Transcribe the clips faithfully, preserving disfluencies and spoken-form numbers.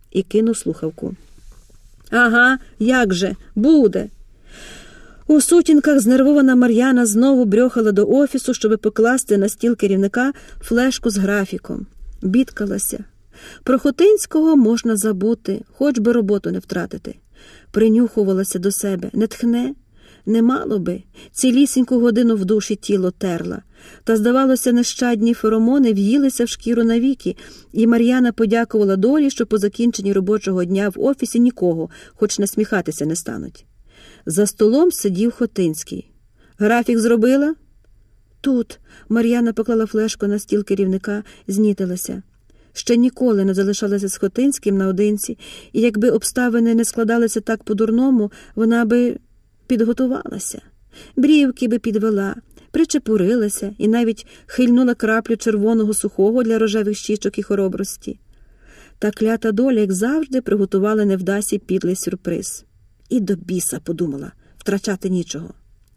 і кинув слухавку. «Ага, як же, буде!» У сутінках знервована Мар'яна знову брьохала до офісу, щоб покласти на стіл керівника флешку з графіком. Бідкалася. Про Хотинського можна забути, хоч би роботу не втратити. Принюхувалася до себе. Не тхне? Не мало би. Цілісіньку годину в душі тіло терла. Та, здавалося, нещадні феромони в'їлися в шкіру навіки, і Мар'яна подякувала долі, що по закінченні робочого дня в офісі нікого, хоч насміхатися не стануть. За столом сидів Хотинський. «Графік зробила?» «Тут». Мар'яна поклала флешку на стіл керівника, знітилася. Ще ніколи не залишалася з Хотинським наодинці, і якби обставини не складалися так по-дурному, вона би підготувалася. Брівки би підвела, причепурилася і навіть хильнула краплю червоного сухого для рожевих щічок і хоробрості. Та клята доля, як завжди, приготувала невдасі підлий сюрприз. І до біса, подумала, втрачати нічого.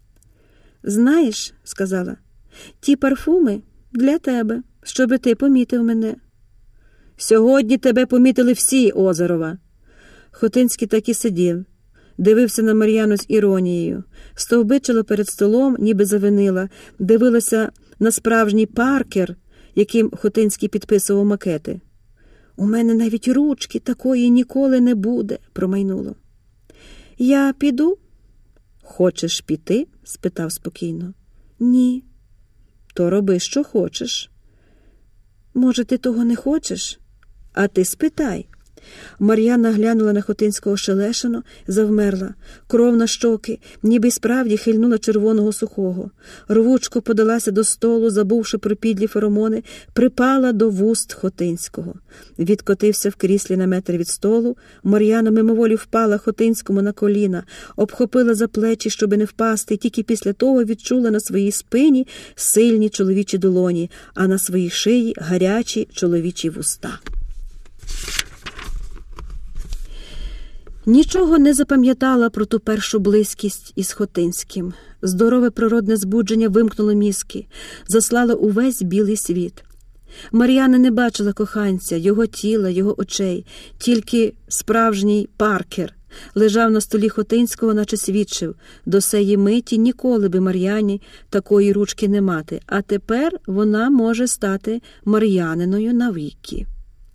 «Знаєш, — сказала, — ті парфуми для тебе, щоби ти помітив мене». «Сьогодні тебе помітили всі, Озерова». Хотинський так і сидів, дивився на Мар'яну з іронією, стовбичила перед столом, ніби завинила, дивилася на справжній паркер, яким Хотинський підписував макети. «У мене навіть ручки такої ніколи не буде», – промайнуло. «Я піду?» «Хочеш піти?» – спитав спокійно. «Ні». «То роби, що хочеш». «Може, ти того не хочеш?» «А ти спитай». Мар'яна глянула на Хотинського шелешено, завмерла. Кров на щоки, ніби й справді хильнула червоного сухого. Рвучко подалася до столу, забувши про підлі феромони, припала до вуст Хотинського. Відкотився в кріслі на метр від столу. Мар'яна мимоволі впала Хотинському на коліна, обхопила за плечі, щоби не впасти, і тільки після того відчула на своїй спині сильні чоловічі долоні, а на своїй шиї гарячі чоловічі вуста. Нічого не запам'ятала про ту першу близькість із Хотинським. Здорове природне збудження вимкнуло мізки, заслало увесь білий світ. Мар'яна не бачила коханця, його тіла, його очей, тільки справжній паркер лежав на столі Хотинського, наче свідчив, до сеї миті ніколи би Мар'яні такої ручки не мати, а тепер вона може стати Мар'яниною навіки.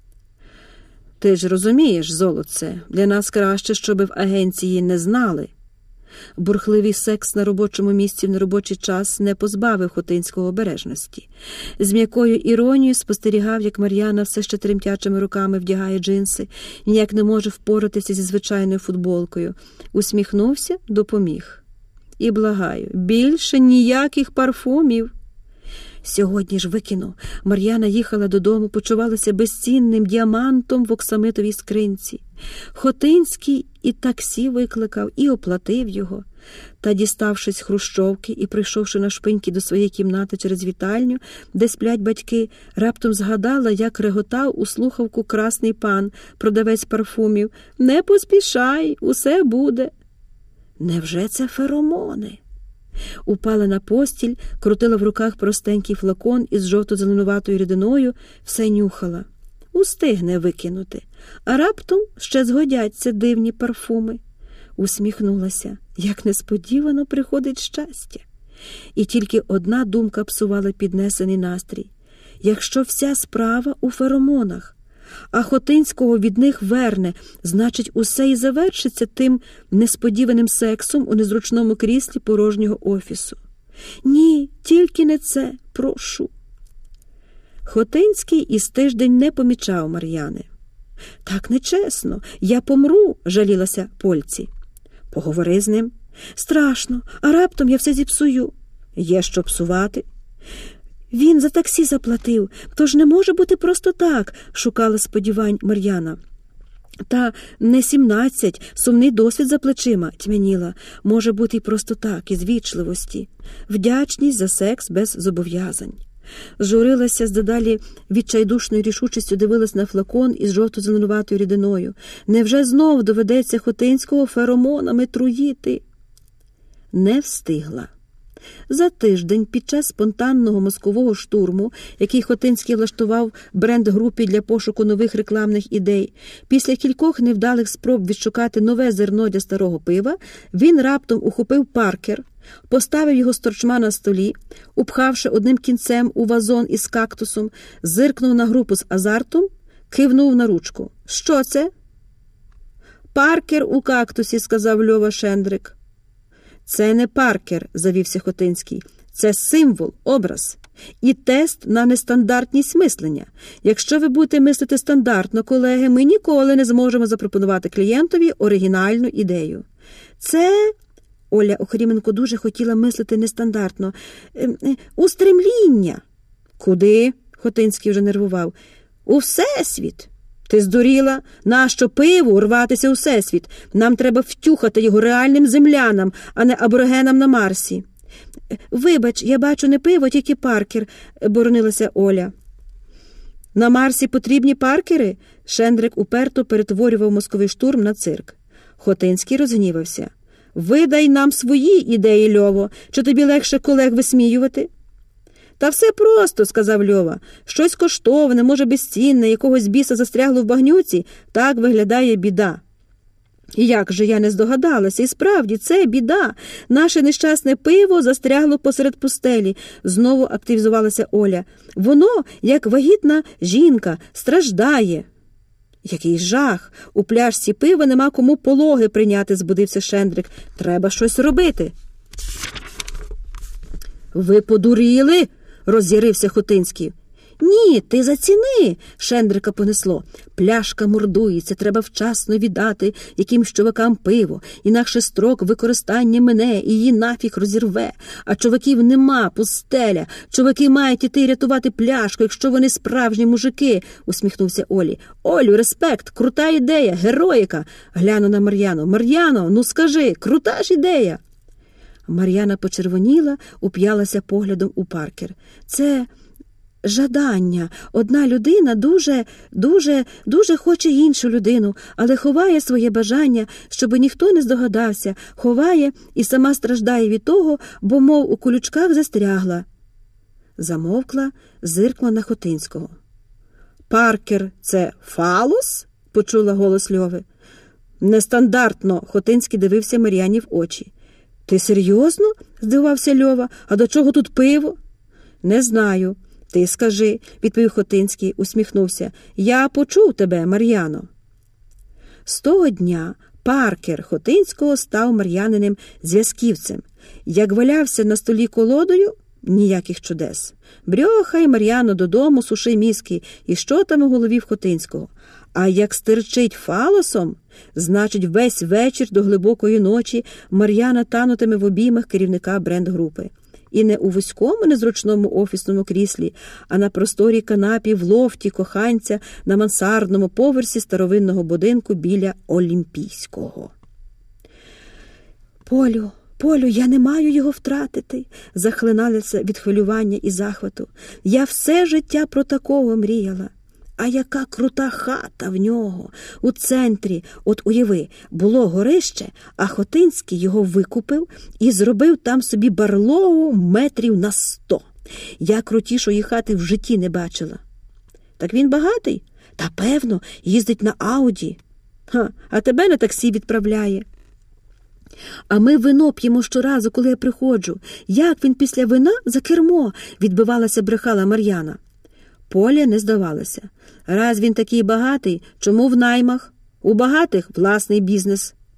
«Ти ж розумієш, золоце, для нас краще, щоби в агенції не знали». Бурхливий секс на робочому місці в неробочий час не позбавив Хотинського обережності. З м'якою іронією спостерігав, як Мар'яна все ще тремтячими руками вдягає джинси, ніяк не може впоратися зі звичайною футболкою. Усміхнувся, допоміг. «І благаю, більше ніяких парфумів». «Сьогодні ж викину». Мар'яна їхала додому, почувалася безцінним діамантом в оксамитовій скринці. Хотинський і таксі викликав, і оплатив його. Та, діставшись з хрущовки і прийшовши на шпиньки до своєї кімнати через вітальню, де сплять батьки, раптом згадала, як реготав у слухавку красний пан, продавець парфумів. «Не поспішай, усе буде». Невже це феромони? Упала на постіль, крутила в руках простенький флакон із жовто-зеленуватою рідиною, все нюхала. Устигне викинути, а раптом ще згодяться дивні парфуми. Усміхнулася, як несподівано приходить щастя. І тільки одна думка псувала піднесений настрій. Якщо вся справа у феромонах, а Хотинського від них верне, значить, усе і завершиться тим несподіваним сексом у незручному кріслі порожнього офісу. Ні, тільки не це, прошу. Хотинський із тиждень не помічав Мар'яни. «Так нечесно, я помру», – жалілася Польці. «Поговори з ним». «Страшно, а раптом я все зіпсую». «Є що псувати». «Він за таксі заплатив, тож не може бути просто так», – шукала сподівань Мар'яна. «Та не сімнадцять, сумний досвід за плечима», – тьмяніла. «Може бути і просто так, із вічливості. Вдячність за секс без зобов'язань». Журилася з дедалі відчайдушною рішучістю, дивилась на флакон із жовто-зеленуватою рідиною. Невже знов доведеться Хотинського феромонами труїти? Не встигла. За тиждень під час спонтанного мозкового штурму, який Хотинський влаштував бренд-групі для пошуку нових рекламних ідей, після кількох невдалих спроб відшукати нове зерно для старого пива, він раптом ухопив Паркер, поставив його сторчма на столі, упхавши одним кінцем у вазон із кактусом, зиркнув на групу з азартом, кивнув на ручку. «Що це?» «Паркер у кактусі», – сказав Льова Шендрик. «Це не Паркер», – завівся Хотинський. «Це символ, образ. І тест на нестандартність мислення. Якщо ви будете мислити стандартно, колеги, ми ніколи не зможемо запропонувати клієнтові оригінальну ідею. Це...» Оля Охріменко дуже хотіла мислити нестандартно. «Устремління». «Куди?» – Хотинський вже нервував. «У всесвіт». «Ти здуріла? Нащо пиву рватися у всесвіт? Нам треба втюхати його реальним землянам, а не аборигенам на Марсі». «Вибач, я бачу не пиво, тільки Паркер», – боронилася Оля. «На Марсі потрібні Паркери?» Шендрик уперто перетворював мозковий штурм на цирк. Хотинський розгнівався. «Видай нам свої ідеї, Льово, чи тобі легше колег висміювати?» «Та все просто», – сказав Льова. «Щось коштовне, може безцінне, якогось біса застрягло в багнюці, так виглядає біда». «Як же я не здогадалася, і справді, це біда. Наше нещасне пиво застрягло посеред пустелі», – знову активізувалася Оля. «Воно, як вагітна жінка, страждає». «Який жах! У пляшці пива нема кому пологи прийняти», – збудився Шендрик. «Треба щось робити». «Ви подуріли?» – роз'ярився Хотинський. «Ні, ти заціни!» – Шендрика понесло. «Пляшка мордується, треба вчасно віддати якимсь чувакам пиво, інакше строк використання мине і її нафіг розірве. А чуваків нема, пустеля. Чуваки мають іти рятувати пляшку, якщо вони справжні мужики», – усміхнувся Олі. «Олю, респект, крута ідея, героїка!» – гляну на Мар'яну. «Мар'яно, ну скажи, крута ж ідея!» Мар'яна почервоніла, уп'ялася поглядом у Паркер. «Це... жадання. Одна людина дуже, дуже, дуже хоче іншу людину, але ховає своє бажання, щоб ніхто не здогадався, ховає і сама страждає від того, бо, мов, у колючках застрягла». Замовкла, зиркла на Хотинського. «Паркер – це фалос?» – почула голос Льови. «Нестандартно», – Хотинський дивився Мар'яні в очі. «Ти серйозно?» – здивувався Льова. «А до чого тут пиво?» «Не знаю. Ти скажи», – відповів Хотинський, усміхнувся. «Я почув тебе, Мар'яно». З того дня Паркер Хотинського став Мар'яниним зв'язківцем. Як валявся на столі колодою – ніяких чудес. Брьохай, Мар'яно, додому, суши мізки, і що там у голові в Хотинського. А як стирчить фалосом, значить весь вечір до глибокої ночі Мар'яна танутиме в обіймах керівника бренд-групи. І не у вузькому незручному офісному кріслі, а на просторій канапі в лофті коханця на мансардному поверсі старовинного будинку біля Олімпійського. «Полю, Полю, я не маю його втратити», – захлиналася від хвилювання і захвату. «Я все життя про такого мріяла. А яка крута хата в нього! У центрі, от уяви, було горище, а Хотинський його викупив і зробив там собі барлогу метрів на сто. Я крутішої хати в житті не бачила». «Так він багатий?» «Та певно, їздить на Ауді». «Ха, а тебе на таксі відправляє». «А ми вино п'ємо щоразу, коли я приходжу. Як він після вина за кермо?» – відбивалася брехала Мар'яна. Поля не здавалася. «Раз він такий багатий, чому в наймах? У багатих власний бізнес».